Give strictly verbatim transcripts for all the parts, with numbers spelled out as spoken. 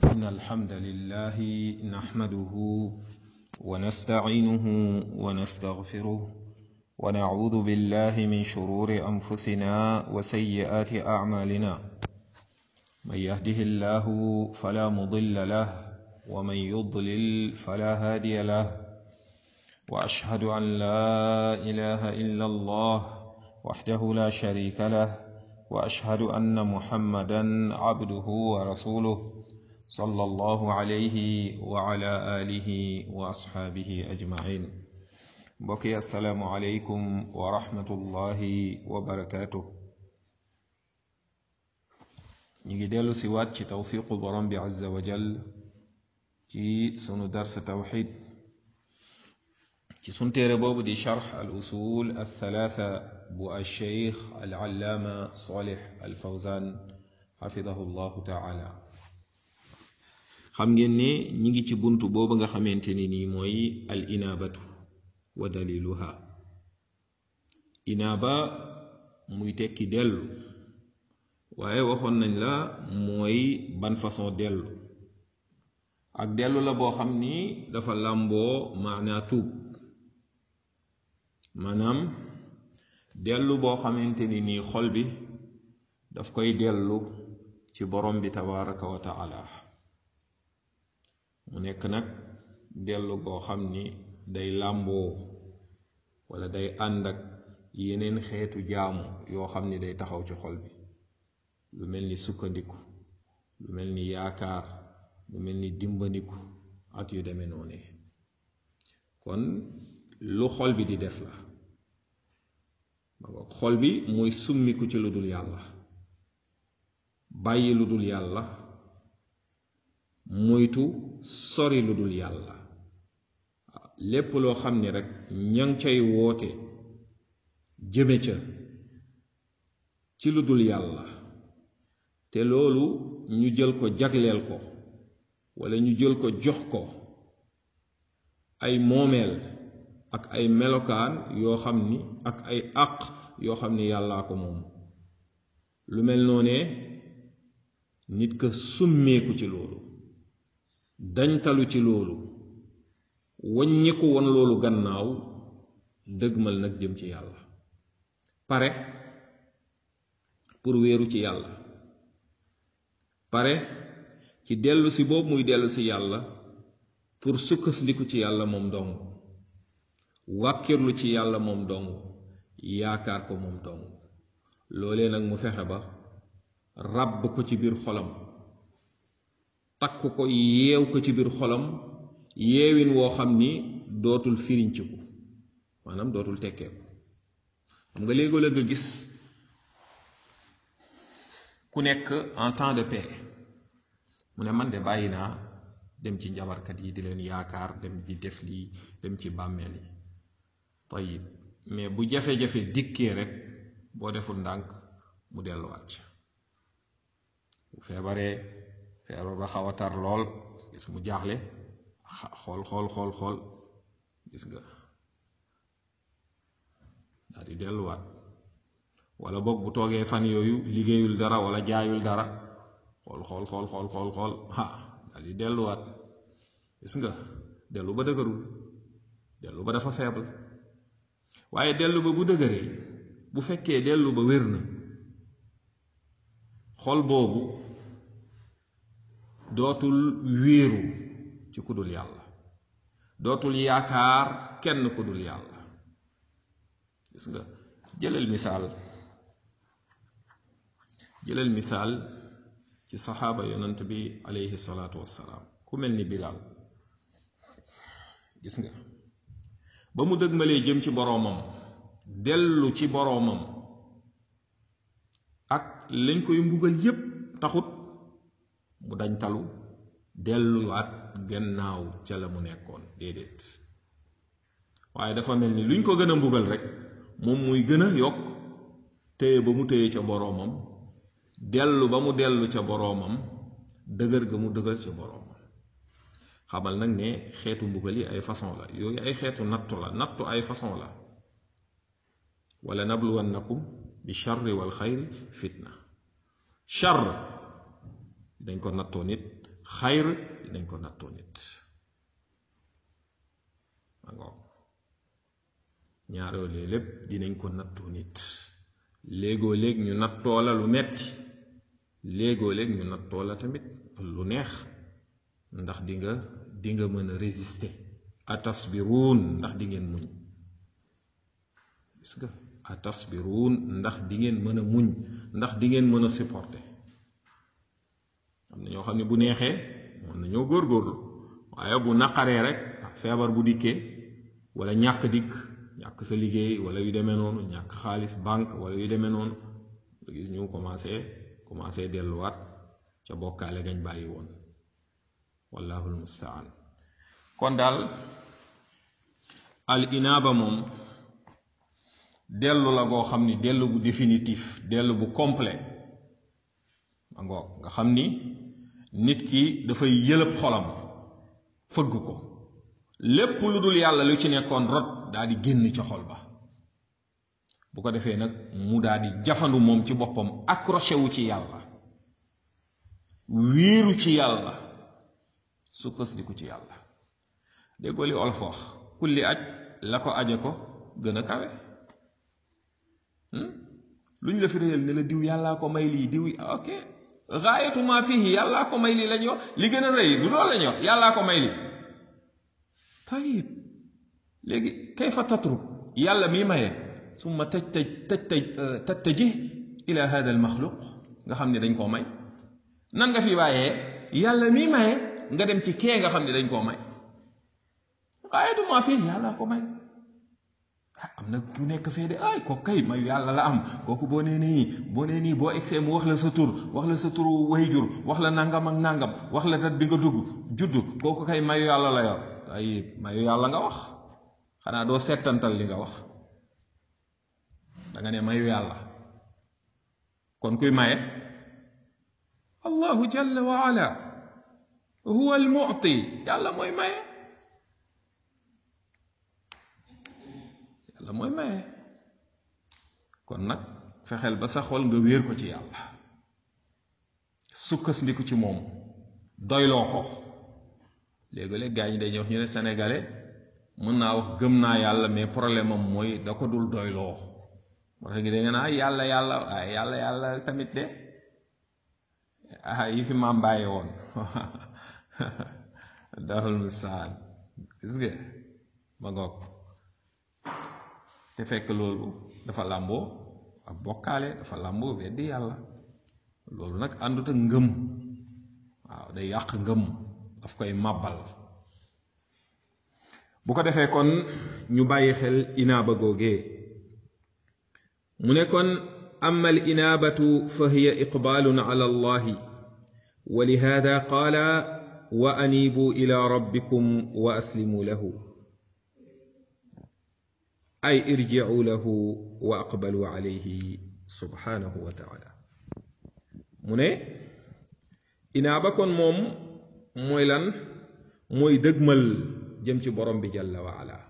إن الحمد لله نحمده ونستعينه ونستغفره ونعوذ بالله من شرور أنفسنا وسيئات أعمالنا من يهده الله فلا مضل له ومن يضلل فلا هادي له وأشهد أن لا إله إلا الله وحده لا شريك له وأشهد أن محمدا عبده ورسوله صلى الله عليه وعلى آله وأصحابه أجمعين. بقي السلام عليكم ورحمة الله وبركاته. نيجي ديلو سوات ci tawfiqu borom bi azza wa jal ci sunu dars tawhid ci sun téere boobu di sharh al usul al thalatha bu al sheikh al allaama salih al fawzan xafidahu llahu taala. xam ngeen ne ñi ngi ci buntu boobu nga xamante ni nii mooy al inaabatu wa daliluha. inaaba muy tekki dellu, waaye waxoon nañ la mooy ban façon dellu. ak dellu la boo xam ni dafa làmboo maanaa tuub, maanaam dellu boo xamante ni nii xol bi daf koy dellu ci borom bi tabaraka wa taala. mu nekk nag dellu goo xam ni day làmboo wala day ànd ak yeneen xeetu jaamu yoo xam ni day taxaw ci xol bi, lu mel ni sukkandiku, lu mel ni yaakaar, lu mel ni dimbandiku ak yu demee noonu. kon lu xol bi di def la. xol bi mooy summiku ci lu dul yàlla, bàyyi lu dul yàlla, moytu sori lu dul yàlla. lépp loo xam ni rek ña ngi cay woote jëme ca ci lu dul yàlla, te loolu ñu jël ko jagleel ko walla ñu jël ko jox ko ay moomeel ak ay melokaan yoo xam ni ak ay àq yoo xam ni yàllaa ko moom. lu mel noonee nit ka summeeku ci loolu, dañtalu ci loolu, waññiku woon loolu gannaaw, dëgmal nag jëm ci yàlla, pare pour wéeru ci yàlla, pare ci dellu si boobu muy dellu si yàlla pour sukkandiku ci yàlla moom dong, wàkkirlu ci yàlla moom dong, yaakaar ko moom dong. loolee nag mu fexe ba ràbb ko ci biir xolam, takk ko yeew ko ci biir xolam yeewin woo xam ni dootul firinciku, maanaam dootul tekkeeku. xam nga léegoo la nga gis ku nekk en temps de paix mu ne man de bàyyi naa dem ci njabarkat yi di leen yaakaar, dem di def lii, dem ci bàmmeel yi. tayib, mais bu jafe-jafe dikkee rek boo deful ndànk mu delluwaat. bu feebaree feebar ba xaw a tar lool, gis mu jaaxle, xool xool xool xool gis nga daal di delluwaat. wala boog bu toogee fan yooyu liggéeyul dara wala jaayul dara, xool xool xool xool xool xool ha daal di delluwaat. gis nga dellu ba dëgërul, dellu ba dafa faible. waaye dellu ba bu dëgëree, bu fekkee dellu ba wér na, xol boobu dootul wéeru ci ku dul yàlla, dootul yaakaar kenn ku dul yàlla. gis nga jëlal misaal jëlal misaal ci saxaaba yonant bi alayhi salaatu wassalaam, ku mel ni Bilaal. gis nga ba mu dëgmalee jëm ci boroomam, dellu ci boroomam, ak lañ koy mbugal yépp taxut mu dañ talu delluwaat gannaaw ca la mu nekkoon, déedéet. waaye dafa mel ni luñ ko gën a mbugal rek moom muy gën a yokk téye ba mu téye ca boroomam, dellu ba mu dellu ca boroomam, dëgër ga mu dëgër ca boroomam. xamal nag ne xeetu mbugal yi ay façon la, yooyu ay xeetu nattu la. nattu ay façon la. wala nabluwannakum bi charri wal xayri fitna. charr dañ ko nattoo nit, xayr dinañ ko nattoo nit angoo ñaaroolee lépp dinañ ko nattoo nit léegoo léeg ñu nattoo la lu metti léegoo léeg ñu nattoo la tamit lu neex ndax di nga di nga mën a résister atasbiruun ndax di ngeen muñ gis nga atasbiruun ndax di ngeen mën a muñ ndax di ngeen mën a supporter am na ñoo xam ne bu neexee mën nañoo góorgóorlu waaye bu naqaree rek feebar bu dikkee wala ñàkk dikk ñàkk sa liggéey wala yu demee noonu ñàkk xaalis banque wala yu demee noonu nga gis ñu commencé commencé delluwaat ca bokkaale gañ bàyyi woon wallahu almustaan kon daal al inaaba moom dellu la goo xam ni dellu bu définitif dellu bu complet ma ngoog nga xam ni nit ki dafay yëlëb xolam fëgg ko lépp lu dul yàlla lu ci nekkoon rot daa di génn ca xol ba bu ko defee nag mu daa di jafandu moom ci boppam accroché wu ci yàlla wiiru ci yàlla sukkandiku ci yàlla déggoo li olof wax kulli aj la ko aje ko gën a kawe lu ñu la fi réyal ne la diw yàllaa ko may lii diw ok gaayatu maa fihi yàllaa ko may lii lañu wax li gën a rëy du loolu lañu wax yàllaa ko may lii tayib léegi kayfa tatruk yàlla mi maye summa taj taj taj taj tattajih ila hada al maxluq nga xam ne dañ koo may nan nga fi bàyyee yàlla mi maye nga dem ci kee nga xam ne dañ koo may gaayatu maa fihi yàllaa ko may am na ku nekk fee de ay kooku kay mayu yàlla la am kooku boo nee nii boo nee nii boo egsee mu wax la sa tur wax la sa turu wayjur wax la nangam ak nangam wax la dat bi nga dugg juddu kooku kay mayu yàlla la yor ay mayu yàlla nga wax xanaa doo settantal li nga wax da nga ne mayu yàlla kon kuy maye allahu jalla wa ala huwa al mu'ti yàlla mooy maye la mooy maye kon nag fexeel ba sa xol nga wéer ko ci yàlla sukkandiku ci moom doyloo ko léegi-léeg gaa ñi dañuy wax ñu ne sénégalais mën naa wax gëm naa yàlla mais problème am mooy da ko dul doyloo moo tax gi da nga naa yàlla yàlla waaye yàlla yàlla tamit de ah yi fi maam bàyyi woon daxul musaan gis nga ma ngoog te fekk loolu dafa làmboo ak bokkaale dafa làmboo weddi yàlla loolu nag àndut ak ngëm waaw day yàq ngëm daf koy màbbal bu ko defee kon ñu bàyyi xel inaaba googee mu ne kon amma al inaabatu fa hiya iqbaalun ala allahi wa lihada qaala wa anibu ila rabbikum wa aslimu lahu ay irji'u lahu wa aqbalu alayhi subhanahu wa ta'ala mu ne inaaba kon moom mooy lan mooy dëgmal jëm ci borom bi jalla wa ala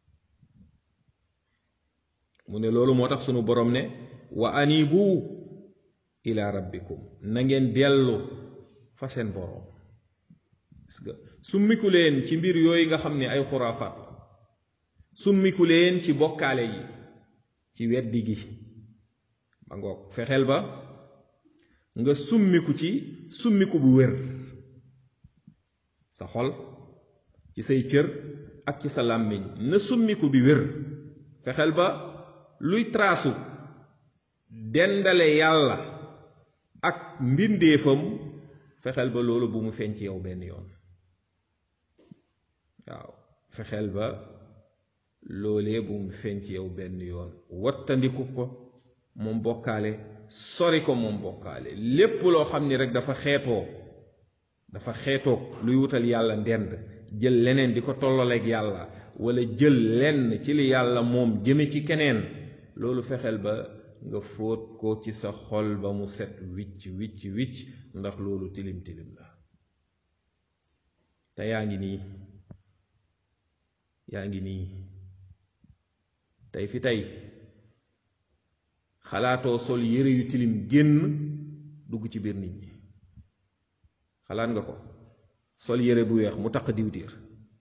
mu ne loolu moo tax sunu borom ne wa anibu ila rabbikum na ngeen dellu fa seen borom parce que summiku leen ci mbir yooyu nga xam ne ay xuraafaat la summiku leen ci bokkaale yi ci weddi gi ba ngoog fexeel ba nga summiku ci summiku bu wér sa xol ci say cër ak ci sa làmmiñ na summiku bi wér fexeel ba luy traasu dendale yàlla ak mbindeefam fexeel ba loolu bu mu feeñ ci yow benn yoon waaw fexeel ba loolee bu mu feeñ ci yow benn yoon wattandiku ko moom bokkaale sori ko moom bokkaale lépp loo xam ni rek dafa xeetoo dafa xeetoog luy wutal yàlla ndend jël leneen di ko tollaleeg yàlla wala jël lenn ci li yàlla moom jëme ci keneen loolu fexeel ba nga fóot ko ci sa xol ba mu set wicc wicc wicc ndax loolu tilim tilim la te yaa ngi nii yaa ngi nii tey fi tey xalaatoo sol yére yu tilim génn dugg ci biir nit ñi xalaat nga ko sol yére bu weex mu taq diwtiir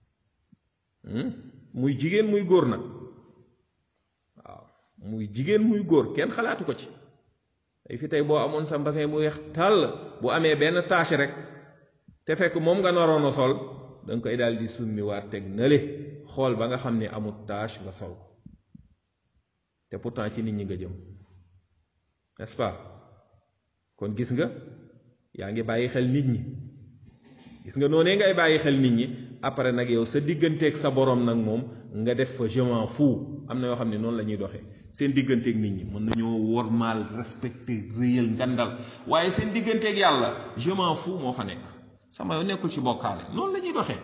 muy jigéen muy góor nag waaw muy jigéen muy góor kenn xalaatu ko ci tey fi tey boo amoon sa mbasin bu weex tàll bu amee benn tache rek te fekk moom nga naroon a sol danga koy daal di summi waat teg nale xool ba nga xam ne amul tache nga sol ko te pourtant ci nit ñi nga jëm n'est-ce pas kon gis nga yaa ngi bàyyi xel nit ñi gis nga noonee ngay bàyyi xel nit ñi après nag yow sa digganteeg sa borom nag moom nga def fa je m'en fous am na yoo xam ne noonu la ñuy doxee seen digganteeg nit ñi mën nañoo wormaal respecté réyal ngandal waaye seen digganteeg yàlla je m'en fous moo fa nekk sama yoo nekkul ci bokkaale noonu la ñuy doxee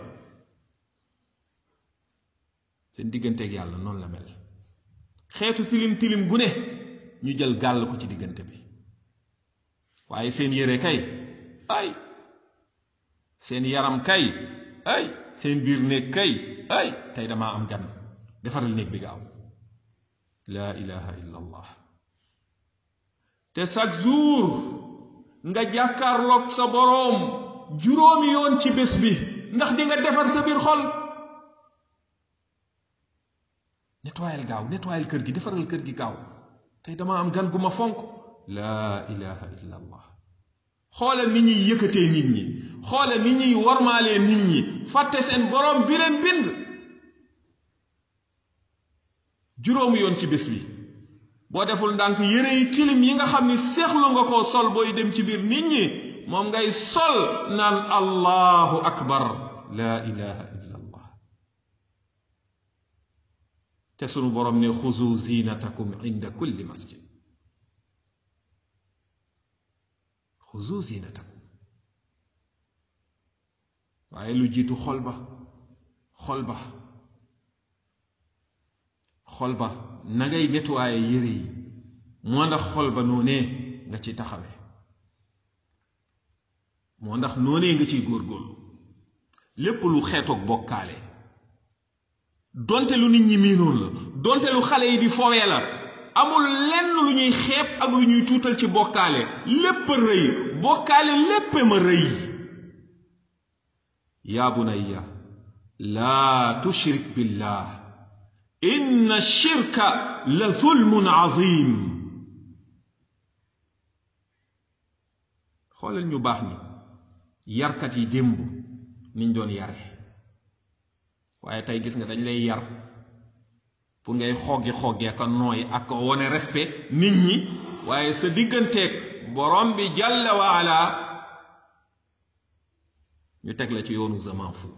seen digganteeg yàlla noonu la mel xeetu tilim tilim gu ne ñu jël gàll ko ci diggante bi waaye seen yére kay ay seen yaram kay ay seen biir néeg kay ay tey damaa am gan defaral néeg bi gaaw laa ilaha illa allah te chaque jour nga jàkkaarloog sa boroom juróomi yoon ci bés bi ndax di nga defar sa biir xol nettoyal gaaw nettoyal kër gi defaral kër gi gaaw tey damaa am gan gu ma fonk laa ilaha illa allah xoolal ni ñuy yëkkatee nit ñi xoolal ni ñuy warmaalee nit ñi fàtte seen boroom bi leen bind juróomu yoon ci bés bi boo deful ndànk yére yi tilim yi nga xam ni seexlu nga koo sol booy dem ci biir nit ñi moom ngay sol naan allahu akbar laa ilaha illa allah te sunu boroom ne xuzu zinatakum inda kulli masjid xuzu zinatakum waaye lu jiitu xol ba xol ba xol ba na ngay nettoyé yére yi moo ndax xol ba noonee nga ci taxawe moo ndax noonee nga ciy góorgóorlu lépp lu xeetoog bokkaale donte lu nit ñi miinoon la donte lu xale yi di fowee la amul lenn lu ñuy xeeb ak lu ñuy tuutal ci bokkaale lépp a rëy bokkaale lépp ma rëy yaa bunayya laa tushrik billah inna shirka la zulmun azim xoolal ñu baax ñi yarkat yi démb niñ doon yare waaye tey gis nga dañ lay yar pour ngay xoggi xoggee ka nooy ak ko wone respect nit ñi waaye sa digganteeg borom bi jalla waala ñu teg la ci yoonu zaman fu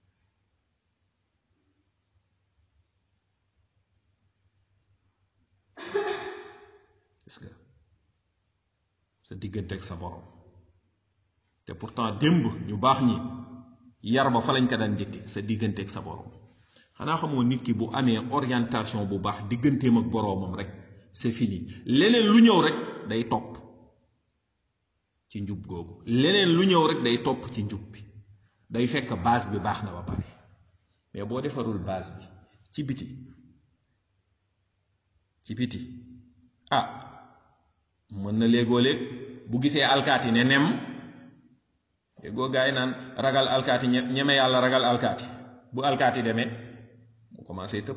gis nga sa digganteeg sa borom te pourtant démb ñu baax ñi yar ba fa lañ ko daan njëkke sa digganteeg sa borom xanaa xamoo nit ki bu amee orientation bu baax digganteem ak boroomam rek c'est fini leneen lu ñëw rek day topp ci njub googu leneen lu ñëw rek day topp ci njub bi day fekk base bi baax na ba pare mais boo defarul base bi ci biti ci biti ah mën na léegoo léeg bu gisee alkaati ne nem léegoo gaa yi naan ragal alkaati ñeme yàlla ragal alkaati bu alkaati demee mu commencé tëb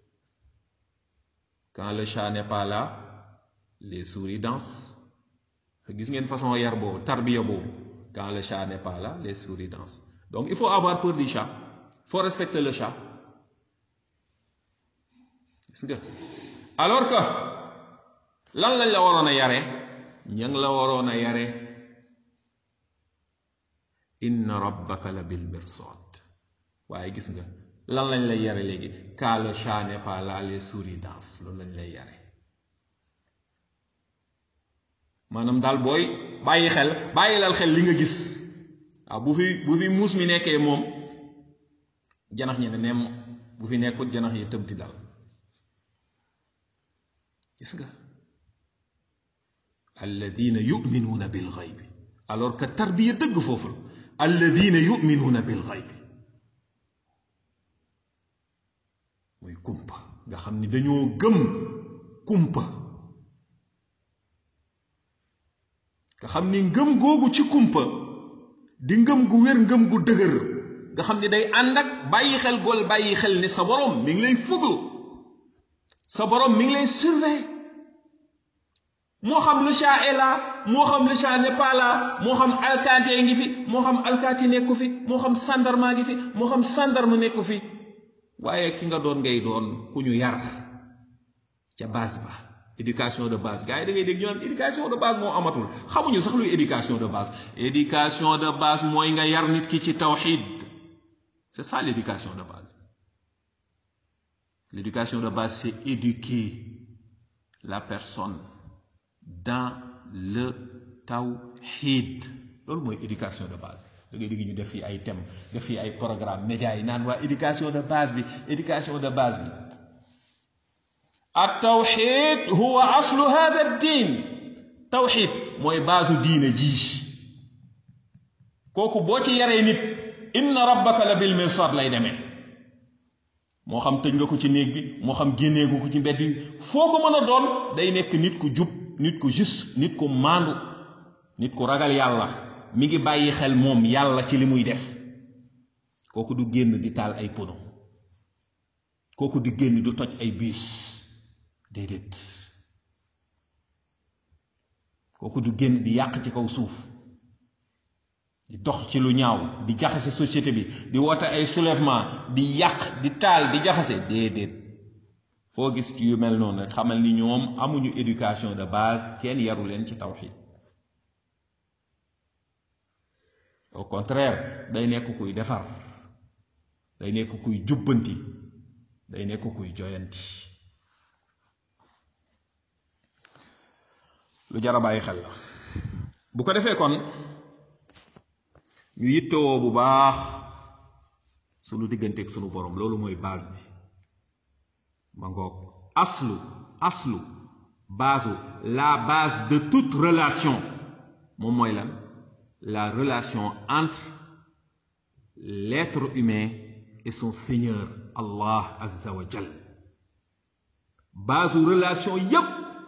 quand le chat n'est pas là les souris dansent gis ngeen façon yar boobu tarbiya boobu quand le chat n'est pas là les souris dansent donc il faut avoir peur du chat il faut respecter le chat gis nga alors que lan lañ la waroon a yare ña ngi la waroon a yare inna rabbaka la bil mirsad waaye gis nga lan lañ lay yare léegi quand le chat n'est pas là les souris dansent loolu lañ lay yare maanaam daal booy bàyyi xel bàyyi lal xel li nga gis waaw bu fi bu fi muus mi nekkee moom janax ñi ne neem bu fi nekkut janax yi tëb di dal gis nga alladina yuminuuna bil xaybi alors que tarbiya dëgg foofu la alladina yuminuuna bil xaybi muy kumpa nga xam ni dañoo gëm kumpa nga xam ni ngëm googu ci kumpa di ngëm gu wér ngëm gu dëgër nga xam ne day ànd ak bàyyi xel gool bàyyi xel ne sa borom mi ngi lay fuglu sa borom mi ngi lay surveiller moo xam le chat est là moo xam le chat n'est pas là moo xam alkaati ngi fi moo xam alkaati nekku fi moo xam sandarma ngi fi moo xam sandarma nekku fi waaye ki nga doon ngay doon ku ñu yar ca base ba éducation de base gars yi da ngay dégg ñu naan éducation de base moo amatul xamuñu sax luy éducation de base éducation de base mooy nga yar nit ki ci tawhid c'est ça l'éducation de base l'éducation de base c'est éduquer la personne dans le tawhid loolu mooy éducation de base da ngay dégg ñu def fii ay thèmes def fii ay programme médias yi naan waa éducation de base bi éducation de base bi at-tawhid huwa aslu hada ad-din tawhid mooy baasu diine ji kooku boo ci yaree nit inna rabbaka la bil mirsad lay demee moo xam tëj nga ko ci néeg bi moo xam génnee nga ko ci mbedd bi foo ko mën a doon day nekk nit ku jub nit ku juste nit ku maandu nit ku ragal yàlla mi ngi bàyyi xel moom yàlla ci li muy def kooku du génn di taal ay pono kooku di génn du toj ay biis déedéet kooku du génn di yàq ci kaw suuf di dox ci lu ñaaw di jaxase société bi di woote ay soulèvement di yàq di taal di jaxase déedéet foo gis ci yu mel noonu rek xamal ni ñoom amuñu éducation de base kenn yaru leen ci tawhid au contraire day nekk kuy defar day nekk kuy jubbanti day nekk kuy joyanti lu jar a bàyyi xel la bu ko defee kon ñu yittewoo bu baax sunu digganteeg sunu borom loolu mooy base bi ma ngoog aslu aslu base la base de toute relation moom mooy lan la relation entre l'être humain et son Seigneur Allah Azza wa Jal base relation yépp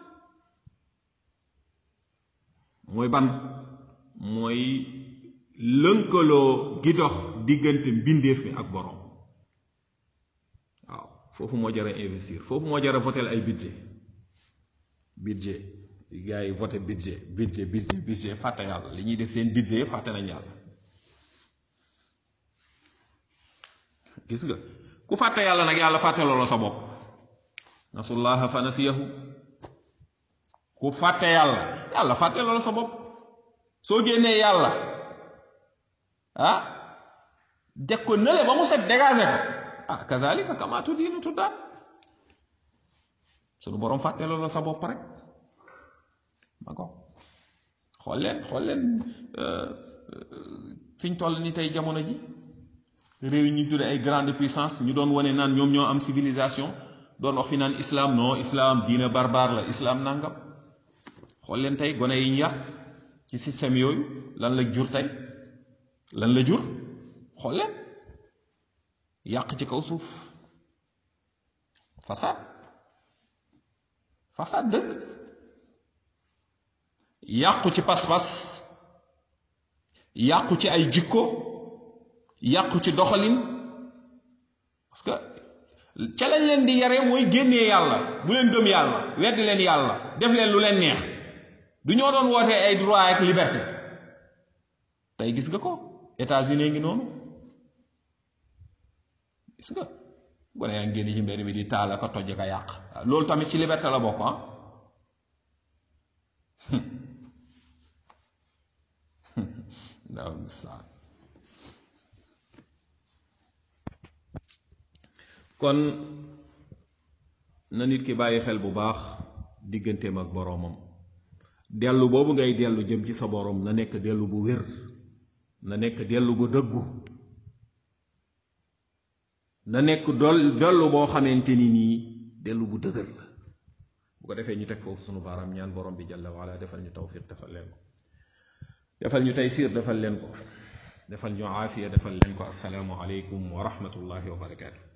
mooy ban mooy lënkaloo gi dox diggante mbindeef mi ak borom waaw foofu moo jar a investir foofu moo jar a voter ay budget budget gars yi voté budget budget budget budget fàtte yàlla li ñuy def seen budget yëpp fàtte nañ yàlla gis nga ku fàtte yàlla nag yàlla fàtte loolu sa bopp nasullaha fa nasiyahu ku fàtte yàlla yàlla fàtte loolu sa bopp soo génnee yàlla ah deg ko nële ba mu set dégagé ko ah kazalika kama tudinu tudda sunu borom fàtte loolu sa bopp rek ma ko xool leen xool leen fi ñu toll ni tey jamono ji réew yi ñu tudde ay grande puissance ñu doon wane naan ñoom ñoo am civilisation doon wax fi naan islam non islam diine barbare la islam nangam xool leen tey gone yi ñu yar ci système yooyu lan la jur tey lan la jur xool leen yàq ci kaw suuf façade façade dëgg yàqu ci pas-pas yàqu ci ay jikko yàqu ci doxalin parce que ca lañ leen di yare mooy génnee yàlla bu leen gëm yàlla weddi leen yàlla def leen lu leen neex du ñoo doon wootee ay droit ak liberté tey gis nga ko États-Unis ngi noonu gis nga gone yaa ngi génn ci mbedd mi di taal ak a toj ak a yàq loolu tamit ci liberté la bokk ah ndaw misaal kon na nit ki bàyyi xel bu baax digganteem ak boroomam dellu boobu ngay dellu jëm ci sa boroom na nekk dellu bu wér na nekk dellu bu dëggu na nekk dol dellu boo xamante ni nii dellu bu dëgër la bu ko defee ñu teg foofu sunu baaraam ñaan borom bi jalla waala defal ñu tawfiq defal leen ko defal ñu taysiir defal leen ko defal ñu aafiya defal leen ko assalaamu aleykum wa rahmatullahi wa barakaatu